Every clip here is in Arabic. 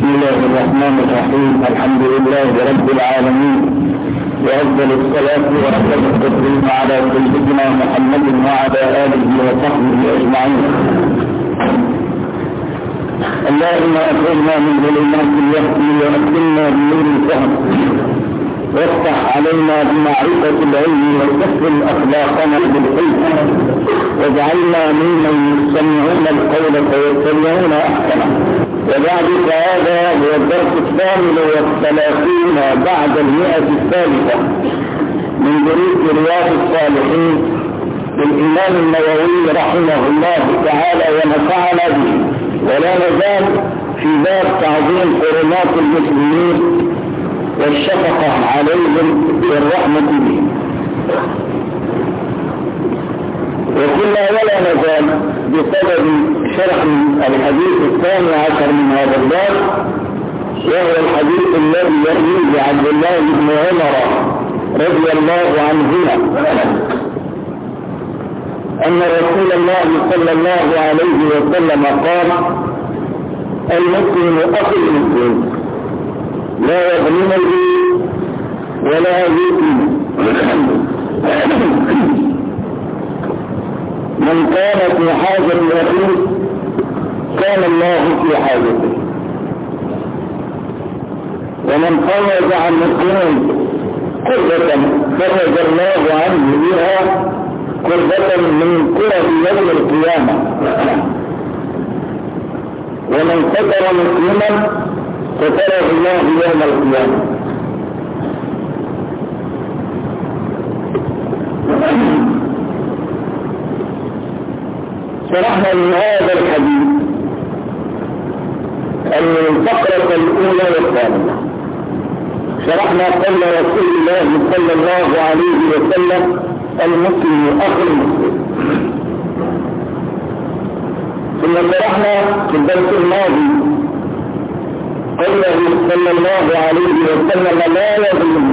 بسم الله الرحمن الرحيم. الحمد لله رب العالمين، وأفضل الصلاة وأفضل التسليم على سيدنا محمد وعلى آله وصحبه أجمعين. اللهم أخرجنا من ظلمات الوهم وأكرمنا بنور الفهم، وافتح علينا بمعرفة العلم وسهل أخلاقنا بالحلم، واجعلنا ممن يستمعون القول فيتبعون أحسنه. وبعد فهذا هو الدرس 38 بعد 100 من دروس رياض الصالحين للإمام النووي رحمه الله تعالى ونفعنا به. ولا نزال في باب تعظيم حرمات المسلمين والشفقة عليهم والرحمة بهم. وكنا ولا نزال بسبب شرح الحديث 12 من هذا الباب، وهو الحديث الذي يرويه عبد الله بن عمر رضي الله عنهما أن رسول الله صلى الله عليه وسلم قال: المسلم أخو المسلم، لا يظلمه ولا يؤذيه، من كان في حاجة أخيه كان الله في حاجته، ومن فرج عن مسلم كربة فرج الله عنه بها كربة من كرب يوم القيامة، ومن ستر مسلما ستره الله يوم القيامة. شرحنا من هذا الحديث الفقرة الأولى والثانية. شرحنا قول رسول الله صلى الله عليه وسلم: المسلم أخو المسلم. ثم شرحنا في الدرس الماضي قوله صلى الله عليه وسلم: لا يظلم.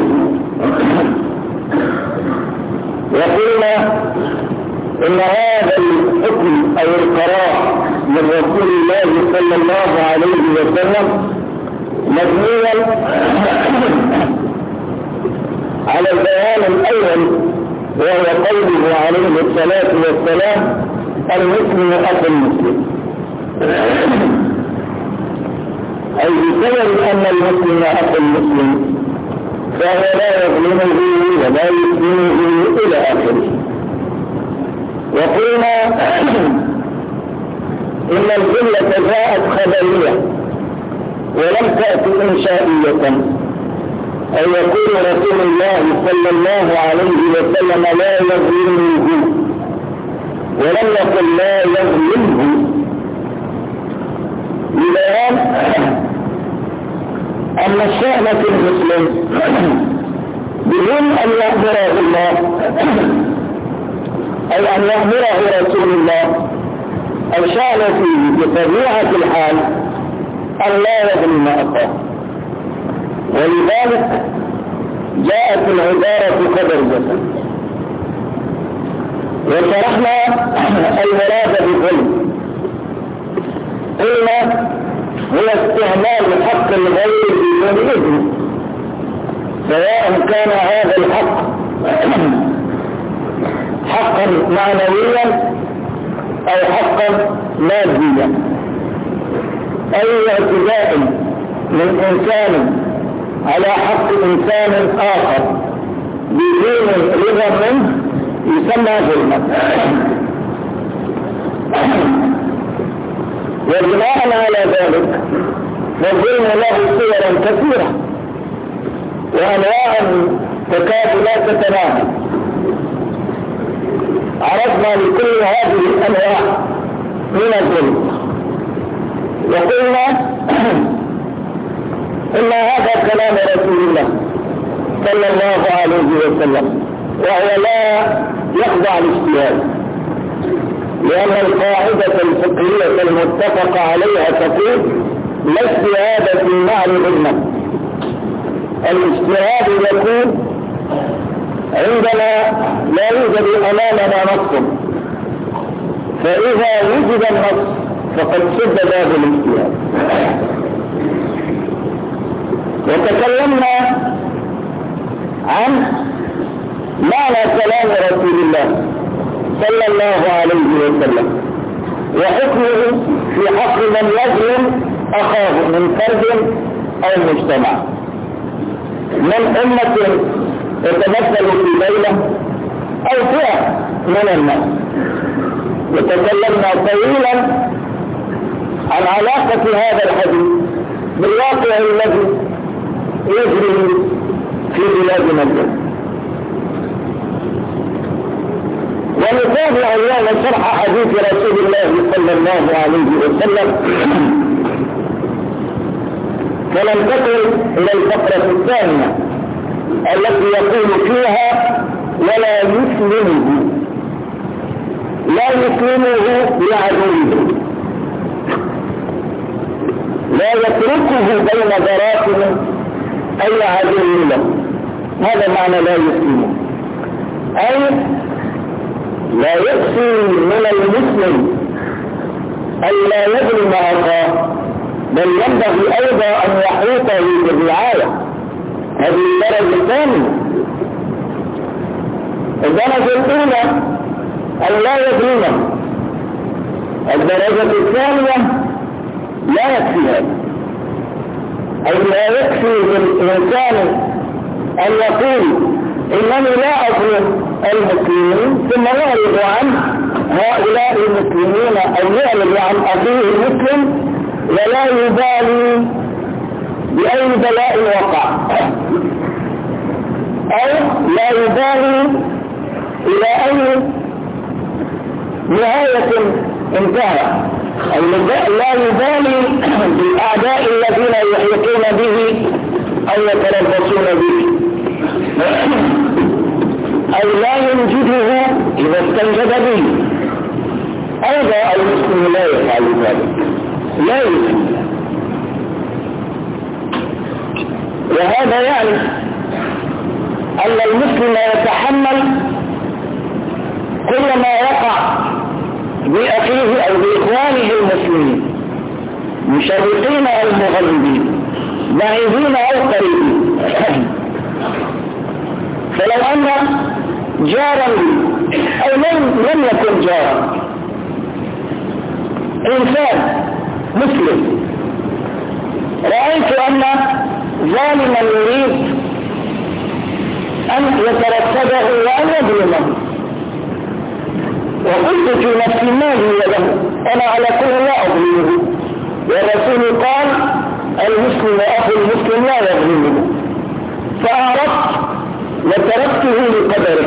وقلنا إن هذا الحكم أو القرار من رسول الله صلى الله عليه وسلم مبنيا على البيان الأول، وهو قوله عليه الصلاة والسلام: المسلم أخو المسلم، أي بسبب أن المسلم أخو المسلم فهو لا يظلمه ولا يظلمه إلى آخره. وقلنا إن الجملة جاءت خبرية ولم تأتي إنشائية، أي يقول رسول الله صلى الله عليه وسلم: لا يظلمه، ولم يقل لا يظلمه، لبيان أن الشأن في المسلم بدون أن يأمره الله أو أن يأمره رسول الله، الشأن فيه بطبيعة الحال أن لا يظلم أخاه، ولذلك جاءت العبارة خبرية. وشرحنا المراد بالظلم، قلنا هو استعمال حق الغير بدون إذن، سواء كان هذا الحق حقا معنويا أو حقا ماديا، أي اعتداء من إنسان على حق إنسان آخر بدون رضا منه يسمى ظلما. وبناء على ذلك فالظلم له صورا كثيرة وأنواع تكاد لا تتناهى. عرفنا لكل هذه الأنواع من الظلم، وقلنا إن هذا كلام رسول الله صلى الله عليه وسلم، وهو لا يخضع لاجتهاد، لأن القاعدة الفقهية المتفق عليها تقول: لا اجتهاد في معنى الظلم. الاجتهاد يكون عندما لا يوجد أمامنا نص، فإذا وجد النص فقد سد باب الاجتهاد. وتكلمنا عن معنى كلام رسول الله صلى الله عليه وسلم وحكمه في حق من يظلم أخاه من فرد أو مجتمع من أمة يتمثل في دولة أو فئة من الناس. وتكلمنا طويلا عن علاقة هذا الحديث بالواقع الذي يجري في بلادنا اليوم. ونتابع اليوم شرح حديث رسول الله صلى الله عليه وسلم، فننتقل إلى الفقرة الثانية التي يقول فيها ولا يسلمه، لا يسلمه لعدوه، لا يتركه بين ذراته أي عدو له. هذا معنى لا يسلمه، أي لا يكفي من المسلم أن لا يظلم أخاه، بل ينبغي أيضا أن يحيطه بالرعاية. هذه الدرجة الثانية. الدرجة الأولى أن لا يظلمه، الدرجة الثانية لا يكفي هذا، أي لا يكفي للإنسان أن يقول إنني لا أظلم المسلمين ثم يعرض عن هؤلاء المسلمين أو يعرض عن أخيه المسلم ولا يبالي بأي بلاء وقع، أو لا يبالي إلى أي نهاية انتهى، أو لا يبالي بالأعداء الذين يحيطون به أو يتربصون به، أو لا ينجده إذا استنجد به. أيضا المسلم لا يفعل ذلك، لا يفعل. وهذا يعني أن المسلم يتحمل كل ما يقع بأخيه أو بإخوانه المسلمين، مشرقين أو مغربين، بعيدين أو قريبين. فلو أن جارا أو لم يكن جارا، إنسان مسلم، رأيت أن ظالما يريد أن يترصده وأن يظلمه، وقلت في نفسي ما لي له، أنا على كل لا أظلمه، والرسول قال المسلم أخو المسلم لا يظلمه، فأعرضت وتركته لقدره،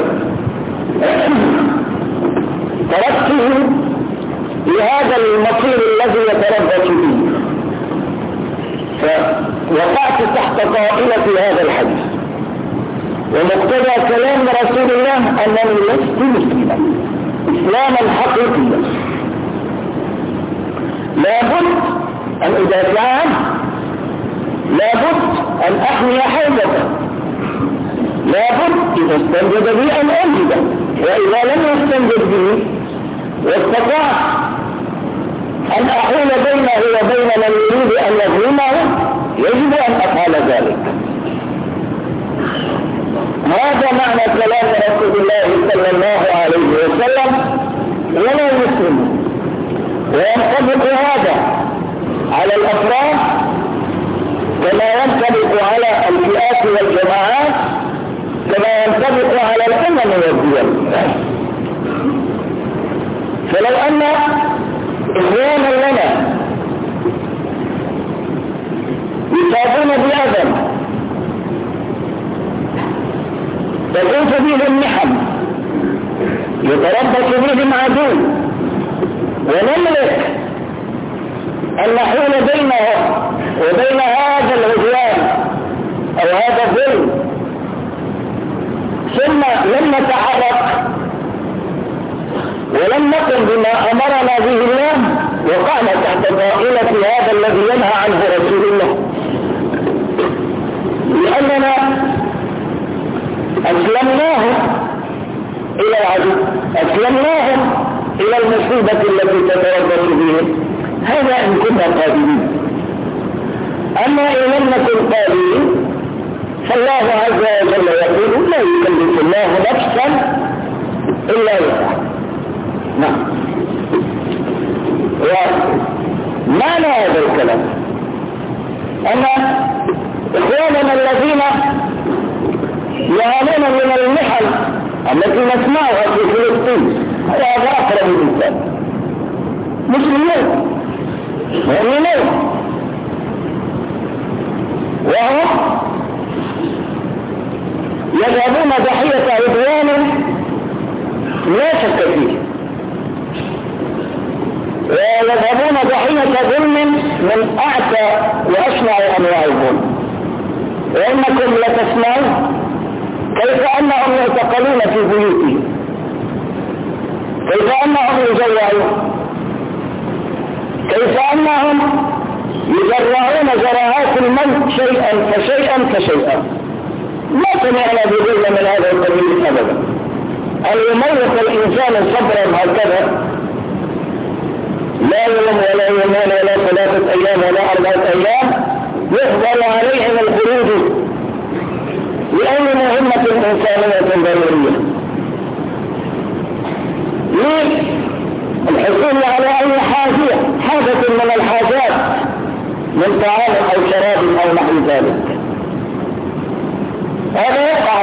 تركته لهذا المصير الذي يتربص به، فوقعت تحت طائلة هذا الحديث. ومقتضى كلام رسول الله أنني لست مسلما إسلاما حقيقيا، لابد أن أدافع عنه، لابد أن أحمي حوزته، لابد إذا استنجد بي أن أنجده، وإذا لم يستنجد بي واستطعت أن أحول بينه وبين من يريد أن يظلمه يجب أن أفعل ذلك. هذا معنى كلام رسول الله صلى الله عليه وسلم ولا يسلم. وينطبق هذا على الأفراد كما ينطبق على الفئات والجماعات كما ينطبق على الأمم والدول. فلو أن إخوانا لنا يصابون بأذى تزوج بهم محن يتربص بهم عدو، ونملك أن نحول بينهم وبين هذا العدوان أو هذا الظلم، ثم لم نتحرك ولم نقم بما أمرنا به الله، وقعنا تحت طائلة هذا الذي ينهى عنه رسول الله، لأننا أسلمناه إلى العدو، أسلمناهم إلى المصيبة التي تتربص بهم. هذا إن كنا قادمين. أما إن لم نكن قادرين فالله عز وجل يقول لا يكلف الله نفسا إلا وسعها. نعم. ومعنى هذا الكلام أن إخواننا الذين يعانون من المحن التي نسمعها في فلسطين هذا أقرب الإنسان مسلمون مؤمنون وهم يذهبون ضحية عدوان لا شك فيه ويذهبون ضحية ظلم من أعتى وأشنع أنواع الظلم. وإنكم لتسمعون كيف أنهم يعتقلون في بيوتهم، كيف أنهم يجوعون، كيف أنهم يزرعون زراعات الموت شيئا فشيئا فشيئا. ما سمعنا بظلم من هذا القبيل أبدا. أن يموت الإنسان صبرا هكذا لا يوم ولا يومين ولا 3 أيام ولا 4 أيام يفضل عليهم الخروج لأي مهمة إنسانية ضرورية للحصول على أي حاجة من الحاجات من طعام أو شراب أو نحو ذلك. هذا يقع.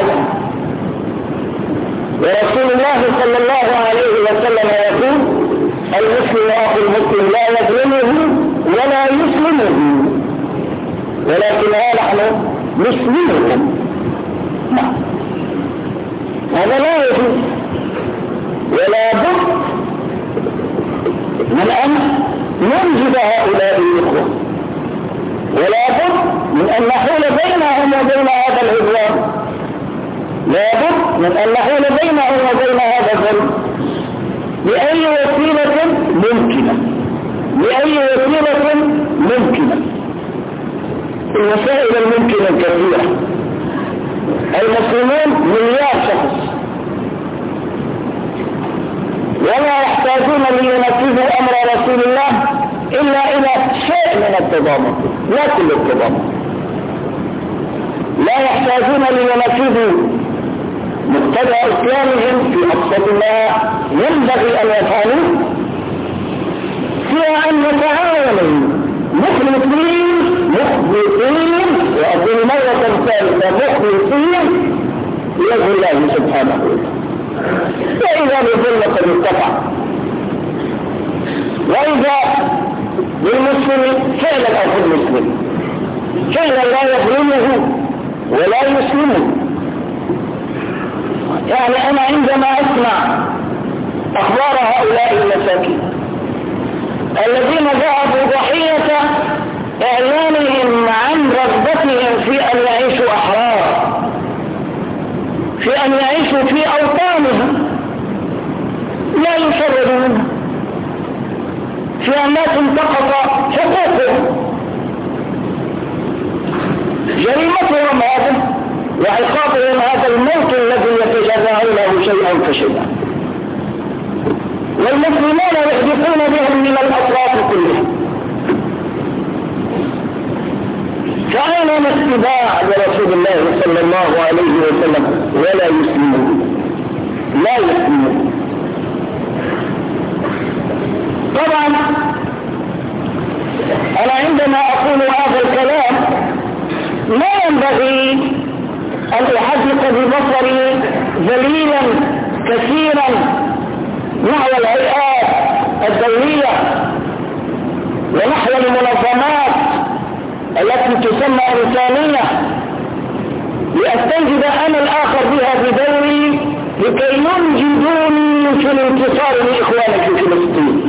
ورسول الله صلى الله عليه وسلم يقول المسلم أخو المسلم لا يظلمه ولا يسلمه ولكنها نحن نسلمهم. هذا لا يجوز ولا بد من أن ننجد هؤلاء الإخوة ولا بد من أن نحول بينهم وبين هذا العدوان، لا بد من أن نحول بينهم وبين هذا الظلم بأي وسيلة ممكنة، بأي وسيلة ممكنة. الوسائل الممكنة كثيرة. المسلمون مليار شخص ولا يحتاجون لينفذوا أمر رسول الله إلا إلى شيء من التضامن، لا كل التضامن. لا يحتاجون لينفذوا مقتضى إسلامهم في أقصد ما ينبغي أن يفعلوه في أن يتعاونوا مخلصين وأقول مرة ثالثة مخلصين لوجه الله سبحانه وتعالى. وإذا الظلم قد ارتفع وإذا للمسلم فعلا أخو المسلم فعلا لا يظلمه ولا يسلمه. يعني أنا عندما أسمع أخبار هؤلاء المساكين الذين ذهبوا ضحية إعلانهم عن رغبتهم في أن يعيشوا أحرار، في أن يعيشوا في أوطانهم لا يشردون، في أن لا تنتقض حقوقهم، جريمتهم هذا وعقابهم هذا الموت الذي يتجرعونه شيئا فشيئا. والمسلمون يحدثون بهم من الأطراف كلها. فأين الاتباع لرسول الله صلى الله عليه وسلم؟ ولا يسلمون، لا يسلمون. طبعا أنا عندما أقول هذا الكلام لا ينبغي أن أحدث ببصري ذليلا كثيرا نحو الهيئات الدولية ونحو المنظمات التي تسمى إنسانية لأستنجد أنا الآخر بها بدوري لكي ينجدوني في الانتصار لإخواني في فلسطين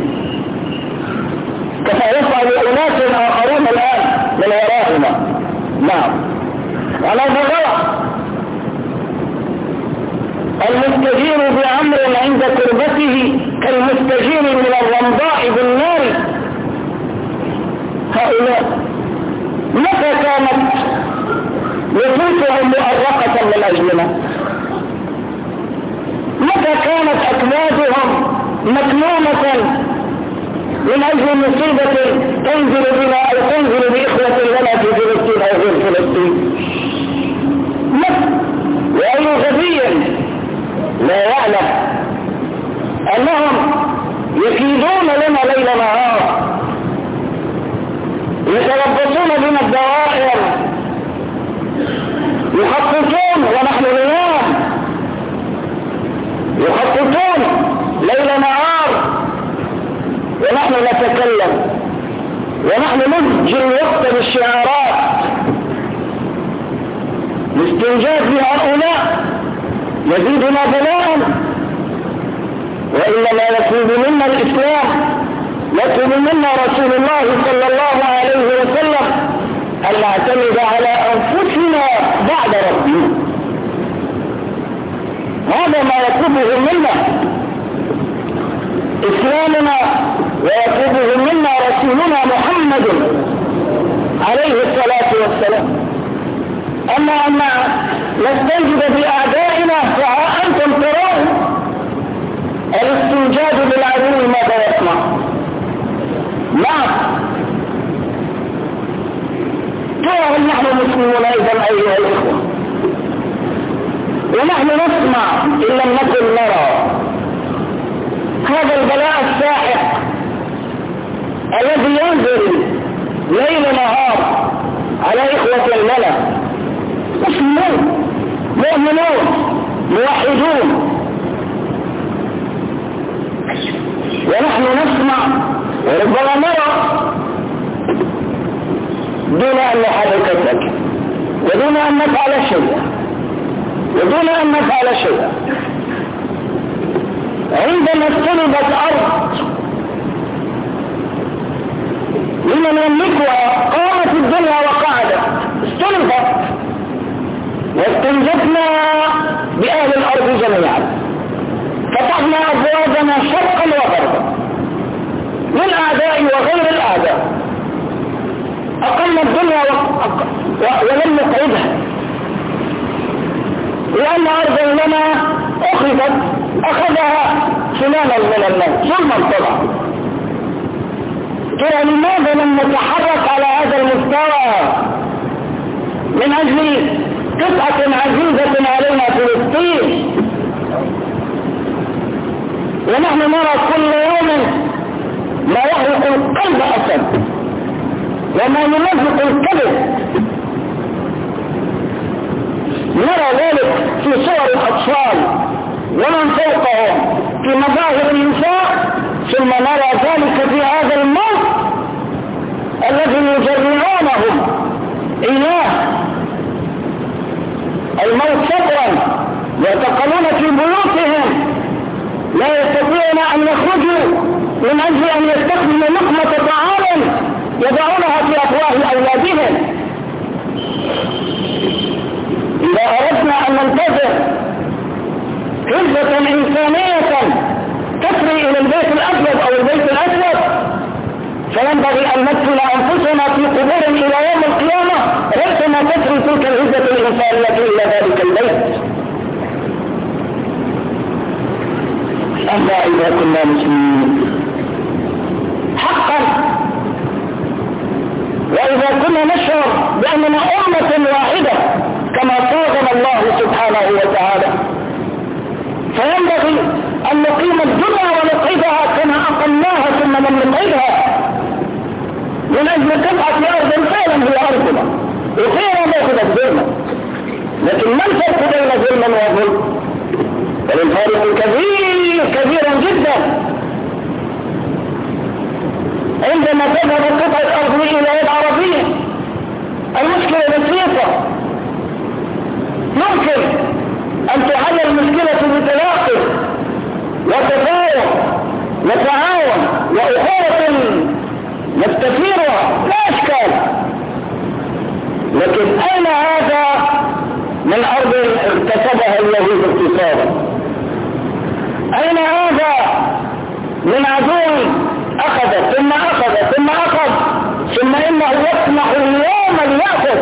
كما يفعل أناس آخرون الآن من وراءنا. نعم، على غلط. المستجير بأمر عند كربته كالمستجير من الرمضاء بالنار. هؤلاء متى كانت نفوسهم مؤرقة من أجلنا؟ متى كانت أكبادهم مكلومة من أجل مصيبة تنزل بنا أو تنزل بإخوة لنا في فلسطين أو غيرها؟ بين الدوائر يخططون ونحن ننام، يخططون ليل نهار ونحن نتكلم، ونحن نسجل الوقت بالشعارات لاستنجاد بهؤلاء يزيدنا بلاء. وإنما يطلب منا الإسلام، يطلب منا رسول الله صلى الله عليه وسلم أن نعتمد على أنفسنا بعد ربنا. هذا ما يطلبه منا إسلامنا ويطلبه منا رسولنا محمد عليه الصلاة والسلام. أما أن نستنجد بأعدائنا فها أنتم ترون الاستنجاد بالعدو ماذا يصنع. نعم ترى نحن مسلمون أيضا أيها الإخوة، ونحن نسمع إن لم نكن نرى هذا البلاء الساحق الذي ينزل ليل نهار على إخوة الملأ، مسلمون مؤمنون موحدون، ونحن نسمع وربما نرى دون أن نحرك ساكن، ودون أن نفعل شيئا، ودون أن نفعل شيئا. عندما استلبت أرض لمن يملكها قامت الدنيا وقعدت، استلبت واستنجدنا بأهل الأرض جميعا، فتحنا أبوابنا شرقا وغربا للأعداء وغير الأعداء، أقمنا الدنيا ولم نقعدها، لأن أرضا لنا أخذها سلالا من الناس ثم طبعا. ترى لماذا لم نتحرك على هذا المستوى من أجل قطعة عزيزة علينا فلسطين؟ ونحن نرى كل يوم ما يحرق القلب أسد وما يمزق الكبد، نرى ذلك في صور الأطفال ومن فوقهم في مظاهر النساء، ثم نرى ذلك في هذا الموت الذي يجرعونهم إياه، الموت صبرا يعتقلون في بيوتهم لا يستطيعون أن يخرجوا من أجل أن يستخدموا لقمة طعام يضعونها في أفواه أولادهم. إذا أردنا أن ننتظر هجرة إنسانية تسري إلى البيت الأبيض أو البيت الأسود، فينبغي أن ندخل أنفسنا في قبور إلى يوم القيامة ربما تسري تلك الهجرة الإنسانية إلى ذلك البيت. أما إذا كنا مسلمين حقا، وإذا كنا نشعر بأننا أمة واحدة كما صاغنا الله سبحانه وتعالى، فينبغي أن نقيم الدنيا ونقعدها كما أقمناها ثم لم نقعدها من أجل قطعة أرض فعلا هي أرضنا وفيها ناخذ ظلما. لكن ما الفرق بين ظلم وظلم؟ والفارق كبيرا جدا. عندما تذهب قطعة أرض إلى يد عربية المشكلة بسيطة، ممكن أن تحل المشكلة بتلاقي وتفاوض نتعاون وأخوة نستثيرها لا أشكال. لكن أين هذا من أرض اغتصبها اليهود اغتصابا؟ أين هذا من عدو أخذ ثم أخذ ثم أخذ ثم إنه يسمح اليوم ليأخذ؟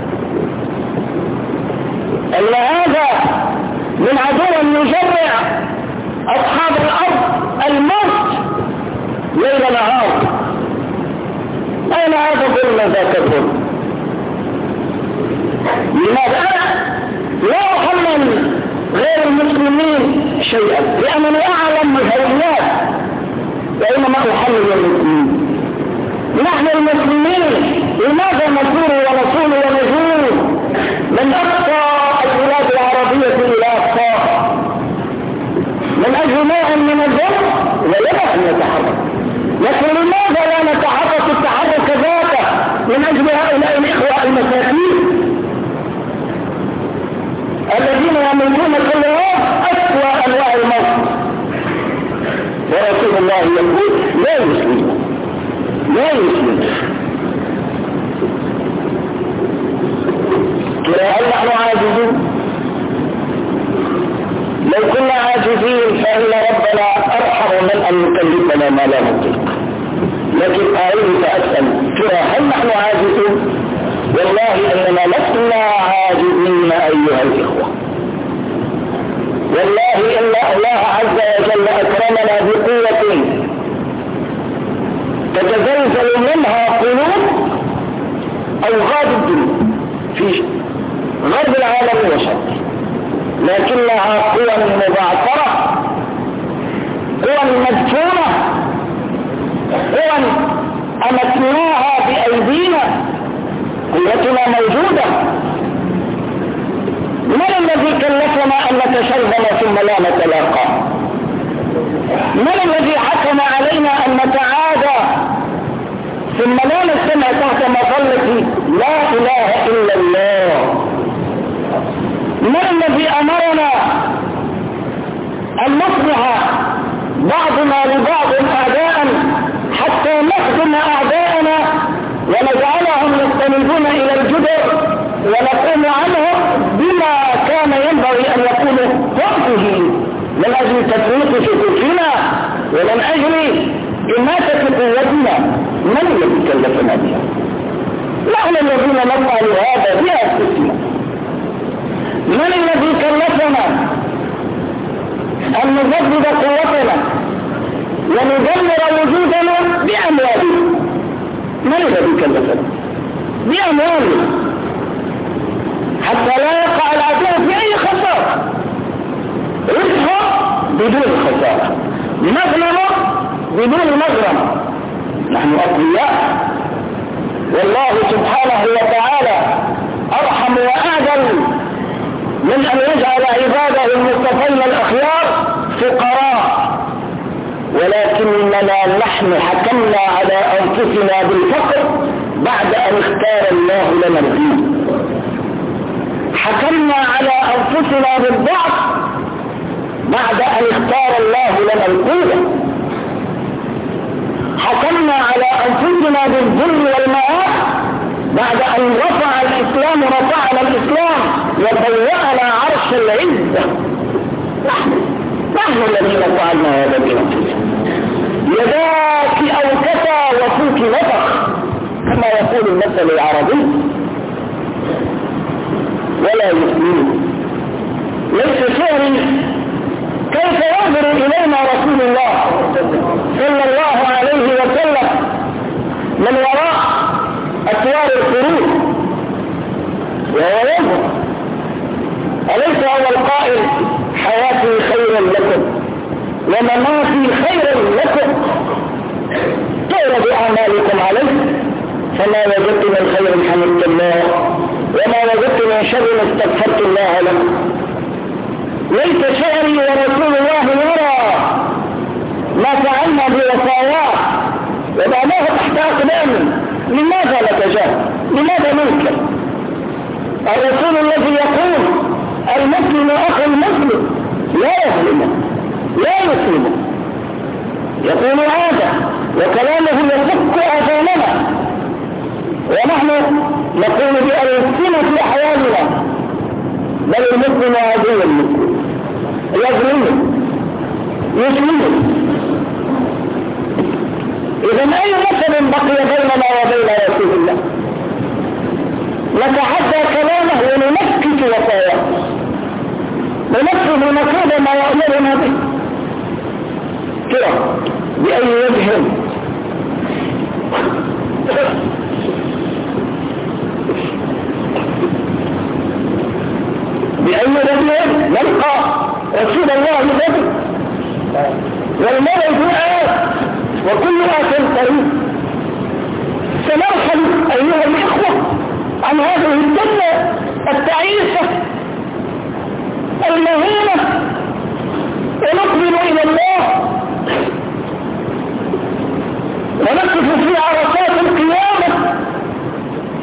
أين هذا من عدو يجرع أصحاب الأرض الموت ليل نهار؟ أين هذا ظلم ذاك الظلم؟ لماذا لا أحمل غير المسلمين شيئا؟ لأنني أعلم الهويات، وإنما أحمل المسلمين. نحن المسلمين لماذا نكون مثل هؤلاء الإخوة المساكين الذين يموتون كل يوم أسوأ أنواع الموت، ورسول الله يقول لا يسلم لا يسلم. هل نحن عاجزون؟ لو كنا عاجزين فإن ربنا أرحم من أن يكلفنا ما لا نطيق. لكن أعيد فأسأل ترى هل نحن عاجزون؟ والله إننا لسنا عاجزين أيها الإخوة. والله إن الله عز وجل أكرمنا بقوة تتزلزل منها قلوب أوغاد الدنيا في غرب العالم وشرقه، لكنها قوى مبعثرة، قوى مدفونة، قوى أمتناها بأيدينا، قوتنا موجودة. من الذي كلفنا أن نتشرذم ثم لا نتلاقى؟ من الذي حكم علينا أن نتعادى ثم لا نستمع تحت مظلة لا إله إلا الله؟ من الذي أمرنا أن نصبح بعضنا لبعض أعداء حتى نخدم أعداءنا ونجعلهم يستندون إلى الجدر ونقوم عنهم بما كان ينبغي أن يكونوا هم فيه من أجل تفويت شكوكنا ومن أجل إماتة قوتنا؟ من الذي كلفنا بها؟ نحن الذين نفعل هذا بأنفسنا. من الذي كلفنا أن نجدد قوتنا وندمر وجودنا بأموالنا؟ من الذي كلفنا؟ بأموالنا، حتى لا يقع العدو في أي خسارة، رزق بدون خسارة، مغنمة بدون مغرم. نحن أقوياء، والله سبحانه وتعالى أرحم وأعدل من أن يجعل عباده المصطفين الأخيار فقراء، ولكننا نحن حكمنا على أنفسنا بالفقر بعد أن اختار الله لنا الدين. حكمنا على أنفسنا بالضعف بعد أن اختار الله لنا القوة. حكمنا على أنفسنا بالذل والمآت بعد أن رفع الإسلام رفعنا الإسلام وبوأنا عرش العزة. نحن الذين فعلنا هذا بأنفسنا. يداك أوكتا وفوك نفخ كما يقول المثل العربي، ولا يسلم. ليس شعري كيف ينظر إلينا رسول الله صلى الله عليه وسلم من وراء أسوار الخروج وهو ينظر. أليس هو القائل حياتي خير لكم ومماتي خير لكم، تعرض أعمالكم عليه، فما وجدت من خير حمدت الله وما وجدت من شر استغفرت الله له. ليس شعري ورسول الله يرى ما فعلنا بوصاياه وضعناه تحت أقدامنا. لماذا نتجاهل؟ لماذا ننكر؟ الرسول الذي يقول المسلم أخو المسلم لا يظلمه لا يسلمه، يقول هذا وكلامه يفك آذاننا، ونحن نقول بألسنة أحوالنا بل المسلم عدو المسلم يظلمه يسلمه. إذن أي مثل بقي بيننا وبين رسول الله؟ نتحدى كلامه وننكت وصاياه ونفذ نقول ما يأمرنا به. كده بأي وجه بأي وجه نلقى رسول الله بذلك والمرء آت وكل آت قريب. سنرحل أيها الإخوة عن هذه الدنيا التعيسة المهينة ونقبل إلى الله ونقف في عرصات القيامة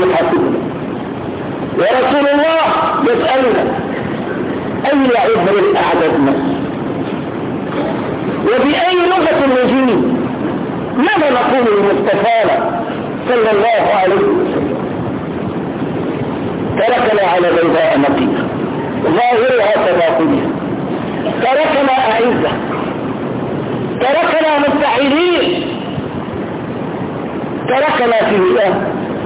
يحاسبنا. ورسول الله يسألنا أي عبر أعددنا وبأي لغة نجيب؟ ماذا نقول لمصطفى صلى الله عليه وسلم؟ تركنا على بيضاء نقية ظاهرها تباطنها، تركنا أعزة، تركنا مستحيلين، تركنا في الله،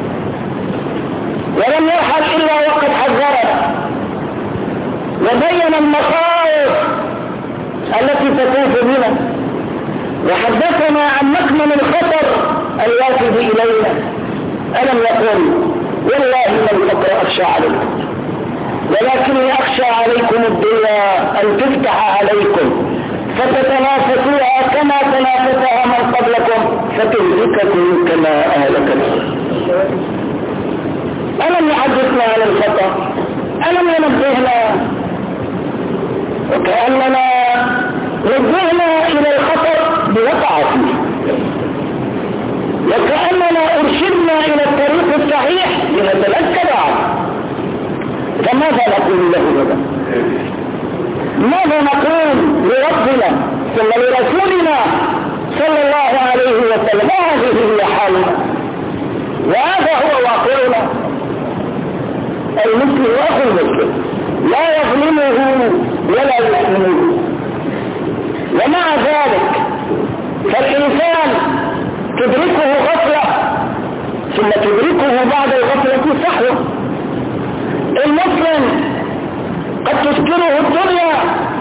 ولم يرحل إلا وقد حذرنا وبين المخاوف التي تطوف بنا وحدثنا عن مكمن الخطر الوافد إلينا. ألم يقل والله لن أقرأ أخشى عليكم ولكني أخشى عليكم الدنيا أن تفتح عليكم فتتنافسوها كما تنافسها من قبلكم فتهلككم كما أهلكتكم. ألم يحدثنا عن الخطر؟ ألم ينبهنا؟ وكأننا نبهنا إلى الخطر بوقع فيه، وكأننا أرشدنا إلى الطريق الصحيح لنتذكر عنه. فماذا نقول له هذا؟ ماذا نقول لربنا ثم لرسولنا صلى الله عليه وسلم؟ هذه هي حالنا وهذا هو واقعنا. المسلم أخو المسلم لا يظلمه ولا يحمله، ومع ذلك فالإنسان تدركه غفلة ثم تدركه بعد الغفلة صحوة. المسلم قد تذكره الدنيا،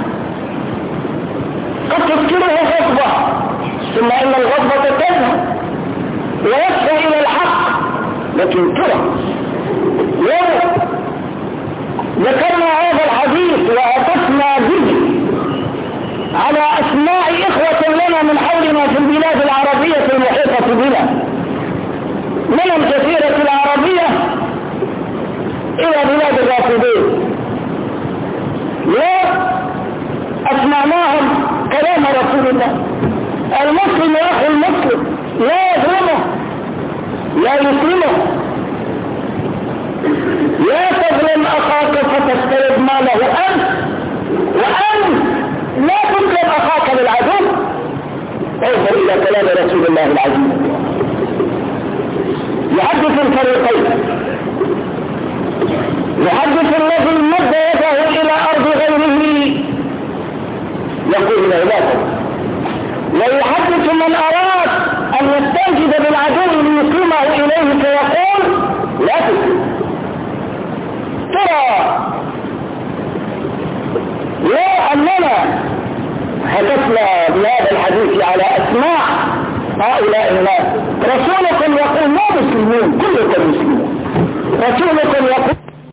قد تذكره غضبة ثم إن الغضبة تذهب ويسعى إلى الحق، لكن ترى لو ذكرنا هذا الحديث وعطفنا به على أسماء إخوة لنا من حولنا في البلاد العربية المحيطة بنا من الجزيرة العربية إلى بلاد الرافدين، لا أسمعناهم كلام رسول الله. المسلم أخو المسلم لا يظلمه لا يسلمه. لا تظلم أخاك فتسترد ماله أنت، وأنت لا تظلم أخاك بالعدو. انظر إلى كلام رسول الله العزيز يحدث الفريقين، يحدث الذي مد يده إلى أرض غيره يقول له لا تظلم، ويحدث من أراد أن يستنجد بالعدو ليسلمه إليه فيقول لا تظلم. ترى لو أننا حدثنا بهذا الحديث على أسماع هؤلاء الناس، رسولكم يقول لا مسلمون كلكم مسلمون، رسولكم يقول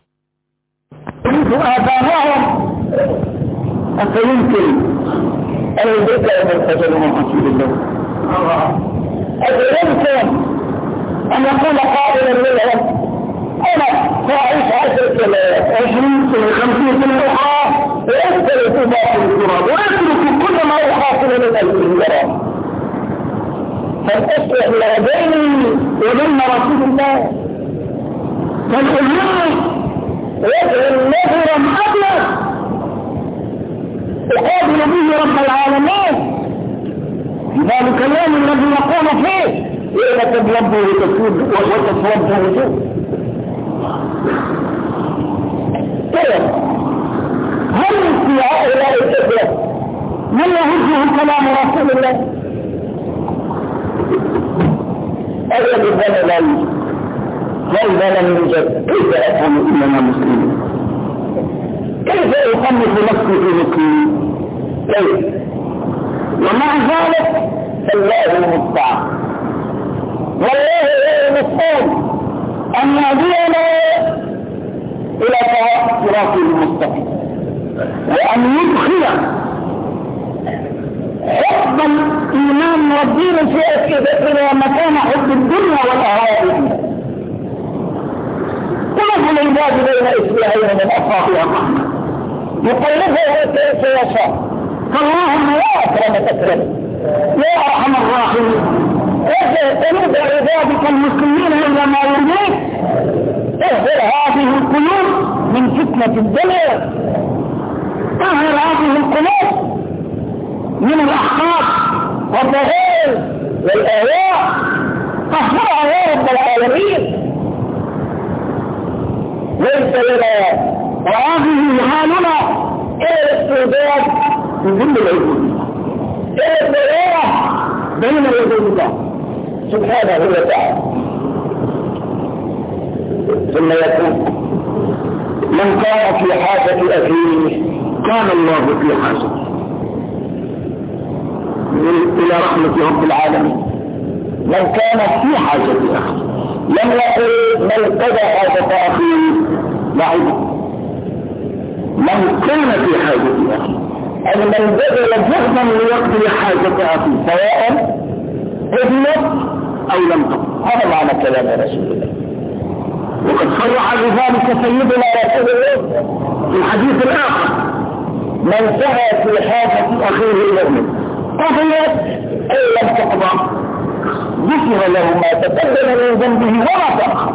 آباءهم أفيمكن أن يدرك يتجل من رسول الله؟ أفيمكن أن يقول قائلا منهم أنا فاعيش 10 سنوات 20 سنة 50 سنة أخرى وأسفل في باطل التراب وأترك كل ما أخاطر من الجرام، فالأصلح لا بيني وبين رسول الله، فالأمور يجعل نظرا أبيض أقابل به رب العالمين. ذلك اليوم الذي يقول فيه إذا تبلبه وتسود وتسوده وجود. هل في هؤلاء الإخوة من يهجه كلام رسول الله؟ أجل الزمن لا يوجد، فإذا لم يوجد كيف أفهم إننا مسلمين؟ كيف أصنف نفسي في مسلمين؟ كيف؟ ومع ذلك فالله المستعان، والله هو المسؤول أن يهدينا إلى صراط المستقيم، وأن يدخل حب الإيمان والدين في أفئدتنا مكان حب الدنيا والأراضي. ونحن العباد بين إصبعين من أصابع الرحمة يقلبها كيف يشاء، فاللهم يا أكرم تكرم يا أرحم الراحمين تنود عبادك المسلمين إلى ما يريد. اهدر هذه القلوب من فتنة الدنيا، طهر هذه القلوب من الأحقاد والضغائن والأهواء، طهرها يا رب العالمين. ليس لنا وهذه حالنا إلى الاستعداد في ظل العبودية، إلى الضياع بين يدي الله سبحانه وتعالى. ثم يقول من كان في حاجة أخيه كان الله في حاجته، إلى رحمة رب العالمين. من كان في حاجة أخيه، لم يقل من قضى حاجة أخيه لعبه، من كان في حاجة أخيه، أي من بذل جهدا ليقضي حاجة أخيه سواء أذنت أو لم تقض. هذا معنى كلام رسول الله، وقد صرح بذلك سيدنا رسول الله في الحديث الآخر: من سعى في حاجة أخيه المؤمن قضيت أو لم تقضى ذكر له ما تقدم من ذنبه وما تأخر.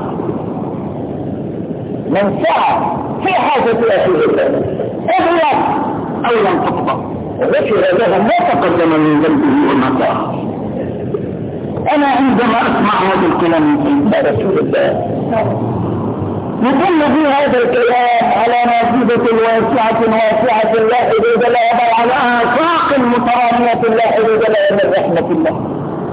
من سعى في حاجة أخيه المؤمن قضيت أو لم تقضى ذكر له ما تقدم من ذنبه وما تأخر. أنا عندما أسمع هذا الكلام من رسول الله يدل في هذا الكلام على نافذة واسعة لا حدود لها، بل على آفاق مترامية لا حدود لها من رحمة الله.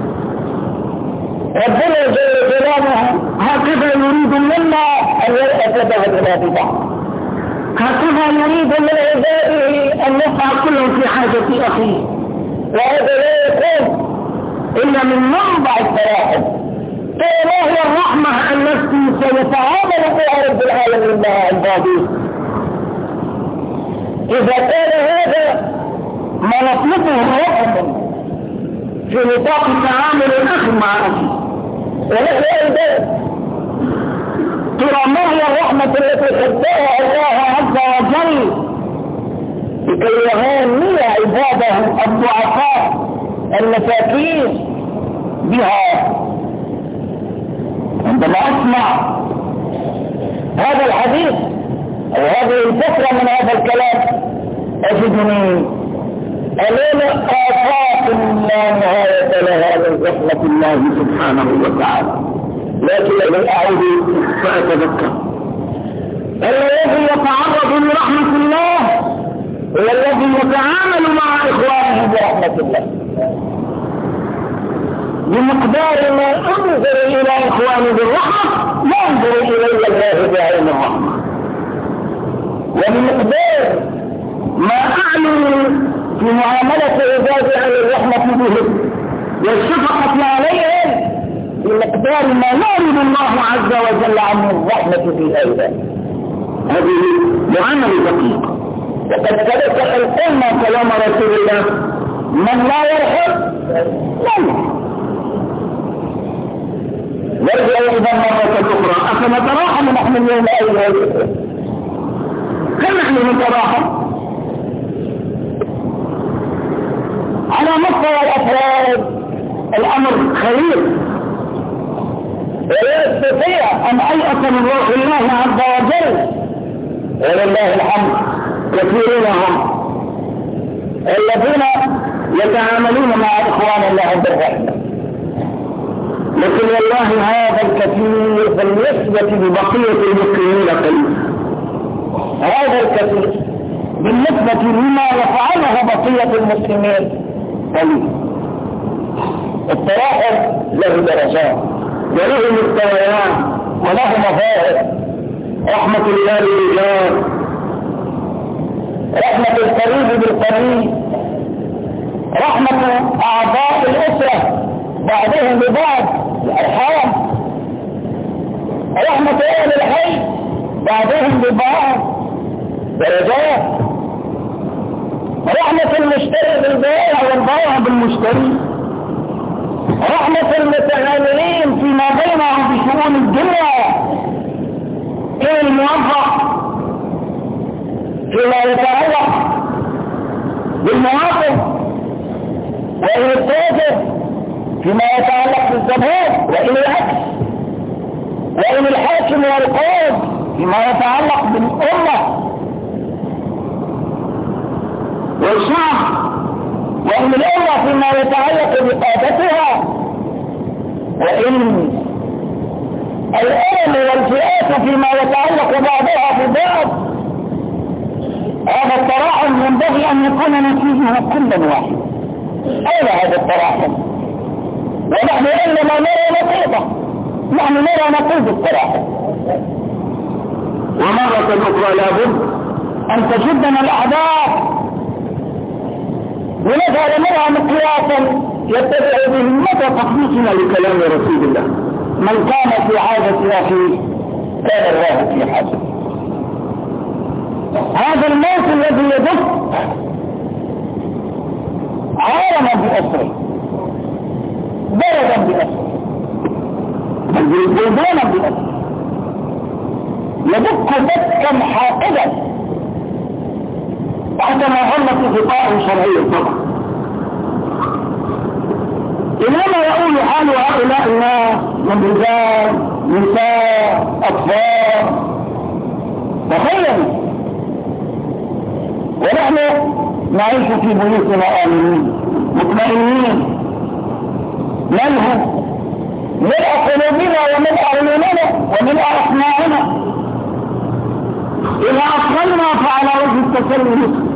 ربنا جل جلاله هكذا يريد منا أن يتبادل ببعض، هكذا يريد من عباده أن يسعى كل في حاجة أخيه، وهذا لا يكون إلا من منبع التراحم. فما هي الرحمة التي سيتعامل بها رب العالمين مع عباده؟ إذا كان هذا ما نطلبه رحمة في نطاق تعامل الأخ مع أخيه ونحن عباد، ترى ما هي الرحمة التي خدها الله عز وجل لكي يهان عباده الضعفاء المساكين بها؟ عندما أسمع هذا الحديث أو هذه الفكرة من هذا الكلام أجدني أمام آفاق لا نهاية لها من رحمة الله سبحانه وتعالى. لكن لن أعود فأتذكر الذي يتعرض لرحمة الله هو الذي يتعامل مع إخوانه برحمة الله بمقدار ما انظر الى اخواني بالرحمة لا انظر الي الله بعين الرحمة، وبمقدار ما اعلن في معاملة عبادي عن الرحمة بهم والشفقة عليهم بمقدار ما يريد الله عز وجل عن الرحمة في ايضا. هذه معاملة دقيقة، وقد ثبت ان قلنا كلام رسول الله: من لا يرحم لا يرحم. نرجع إذا مرة أخرى، أفنتراحم نحن اليوم أيها الأخوة؟ هل نحن نتراحم؟ على مستوى الأفراد الأمر خير، ولا يستطيع أن أيأس من روح الله عز وجل، ولله الحمد كثيرون هم الذين يتعاملون مع إخوان الله بالرحمة. لكن والله هذا الكثير بالنسبة لبقية المسلمين قليل، هذا الكثير بالنسبة لما يفعله بقية المسلمين قليل. التراحم له درجات وله مستويات وله مظاهر. رحمة الله للرجال، رحمة القريب بالقريب، رحمة أعضاء الأسرة بعضهم ببعض الأرحام، رحمة أهل الحي بعضهم ببعض درجات، رحمة المشتري بالبائع والبائع بالمشتري، رحمة المتعاملين فيما بينهم بشؤون الدنيا إلى الموظف فيما يتعلق بالمواقف، وإلى التاجر فيما يتعلق كتاب الزبور وإلى العكس، وإلى الحاكم والقاضي فيما يتعلق بالأمة والشعب، وإن الأمة فيما يتعلق بقادتها، وإن الأمم والفئات فيما يتعلق بعضها ببعض. هذا التراحم ينبغي أن يكون نتيجه كل واحد. أين هذا التراحم؟ ونحن إنما نرى نقيضه، نحن نرى نقيض التراحم. ومرة أخرى لابد أن تشدنا الأعداء ونجعل منها مقياسا يتبع به متى تخليصنا لكلام رسول الله: من كان في حاجة أخيه كان الله في حاجة. هذا الموت الذي يدف عالما بأسره، بلدا بأسره، بلدانا بأسره، يدك دكا حاقدا حتى ما غلط غطاء شرعي طبعا. إنما يقول حال هؤلاء الناس من رجال، نساء، أطفال، تخيل، ونحن نعيش في بيوتنا آمنين مطمئنين، نلهو ملء قلوبنا وملء عيوننا وملء أسماعنا. إذا أصغينا فعلى وجه التسلل،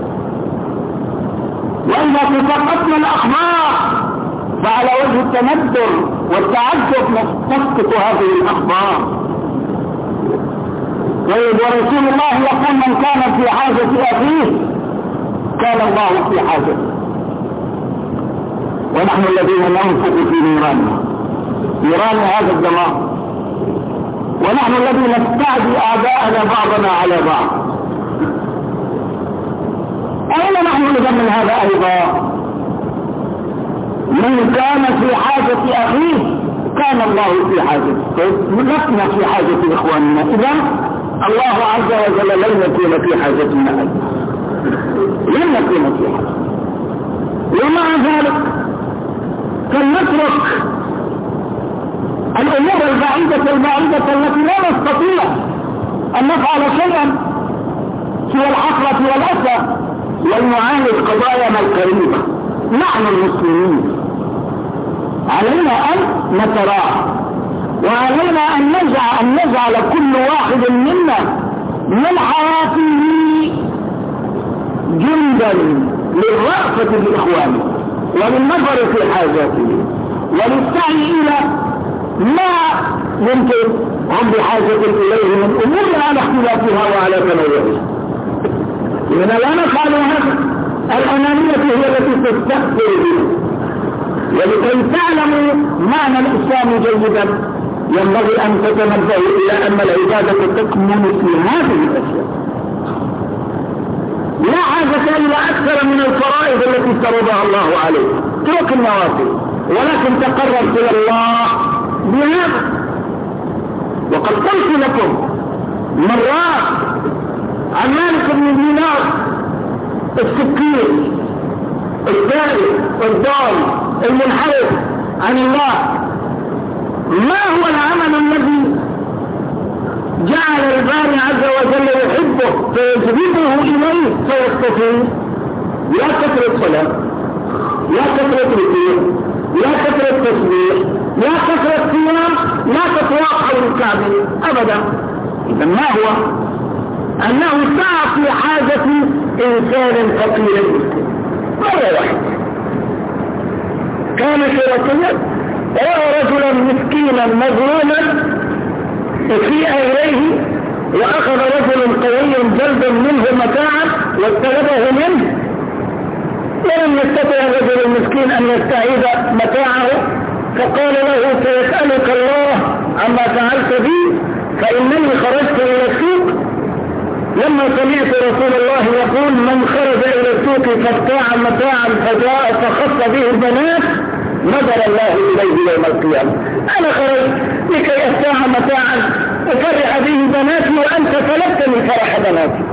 وإذا تسقطنا الأخبار فعلى وجه التندر والتعجب نسقط هذه الأخبار. ورسول الله يقول: من كان في حاجة أخيه كان الله في حاجة. ونحن الذين ننفق في نيران هذا الدمار، ونحن الذين نستعدي أعداءنا بعضنا على بعض. أين نحن إذا من هذا أيضا؟ من كان في حاجة أخيه كان الله في حاجة. لسنا في حاجة إخواننا، إذا الله عز وجل لن نكون في حاجتنا أيضا، لن نكون في حاجة. ومع ذلك فلنترك الأمور البعيدة التي لا نستطيع أن نفعل شيئا سوى الحسرة والأسى، ولنعالج قضايانا القريبة. نحن المسلمين علينا أن نتراءى، وعلينا أن نجعل كل واحد منا من حياته جندا للرأفة بإخوانه وللنظر في حاجاته وللسعي إلى ما يمكن هم بحاجة إليه من أمور على اختلافها وعلى تنوعها. إذا لا نفعل هذا، الأنانية هي التي تستأثر بها. ولكي تعلموا معنى الإسلام جيدا ينبغي أن تتنبهوا إلى أن العبادة تكمن في هذه الأشياء. لا حاجة إلى أكثر من الفرائض التي فرضها الله عليك، اترك النوافل، ولكن تقرب إلى الله بهذا. وقد قلت لكم مرات عن مالك بن دينار السكين الثالث الضال المنحرف عن الله: ما هو العمل الذي جعل الباري عز وجل يحبه فيجذبه إليه فيستطيع؟ لا كثرة صلاة، لا كثرة ذكر، لا كثرة تسبيح، لا كثرة صيام، لا كثرة حول الكعبة أبدا. إذا ما هو؟ أنه سعى في حاجة إنسان فقير. مرة واحدة كان شرطيا رأى رجلا مسكينا مظلوما أسيء إليه، وأخذ رجل قوي جلدا منه متاعا واستلبه منه، ولم يستطع الرجل المسكين أن يستعيد متاعه، فقال له: سيسألك الله عما فعلت بي، فإنني خرجت إلى السوق. لما سمعت رسول الله يقول: من خرج إلى السوق فابتاع متاعا فجاء فخص به البنات نظر الله إليه يوم القيامة. أنا خرجت لكي أبتاع متاعا أفرح به بناتي، وأنت سلبتني فرح بناتي.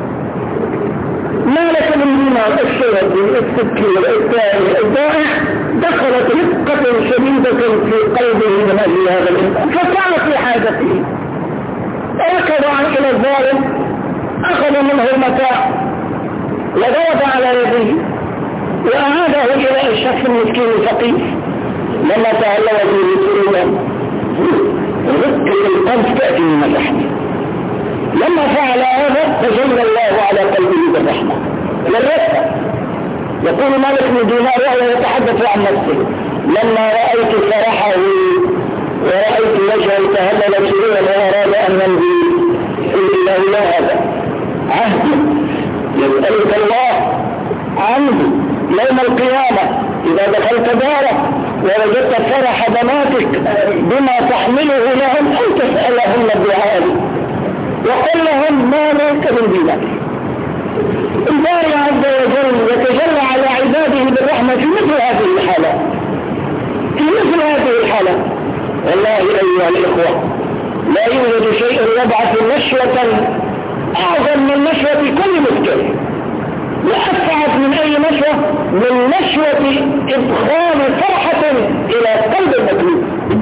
ما لك من دينار الشرطي السكين الثاني الضائع دخلت رقة شديدة في قلبه من أجل هذا الإنسان فسعى في حاجته، ركض إلى الظالم، أخذ منه المتاع وضرب على يده وأعاده إلى الشخص المسكين الفقير. لما تعلم في رسول الله رقة القلب تأتي من الرحمة. لما فعل هذا تجلى الله على قلبه بالرحمة والرفة. يقول مالك بن دينار وهو يتحدث عن نفسه: لما رأيت فرحه ورأيت وجهه تهلل سرورا وأراد أن يمضي إلى هذا عهد يسألك الله عنه يوم القيامة إذا دخلت دارك ووجدت فرح بناتك بما تحمله لهم أن تسألهم الدعاء وقل لهم ما لك من دينك. الباري عز وجل يتجلى على عباده بالرحمة في مثل هذه الحالات، في مثل هذه الحالات. والله أيها الإخوة لا يوجد شيء يبعث نشوة أعظم من نشوة كل مسكين، وأسعد من أي نشوة من نشوة إدخال فرحة إلى قلب المكلوب.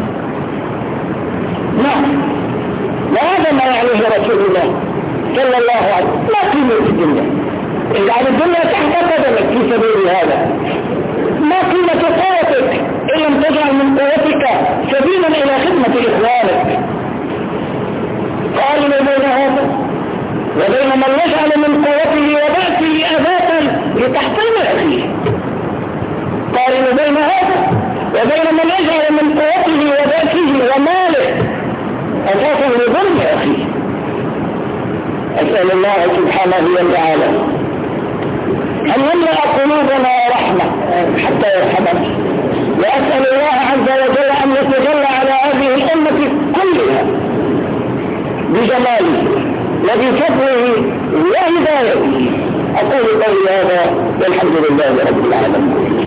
نعم، وهذا ما يعنيه رسول الله صلى الله عليه وسلم. لا قيمة الدنيا، اجعل الدنيا تحت قدمك في سبيل هذا. ما قيمة قوتك إن لم تجعل من قوتك سبيلا إلى خدمة إخوانك. قارن بين هذا وبين من يجعل من قوته وبأسه أذاة لتحطيم أخيه. قارن بين هذا وبين من يجعل من قوته وبأسه وماله أساسا لظلم أخيه. أسأل الله سبحانه وتعالى أن يملأ قلوبنا رحمة حتى يرحمنا، وأسأل الله عز وجل أن يتجلى على هذه الأمة كلها بجماله وبفضله وهدايته. أقول قولي هذا والحمد لله رب العالمين.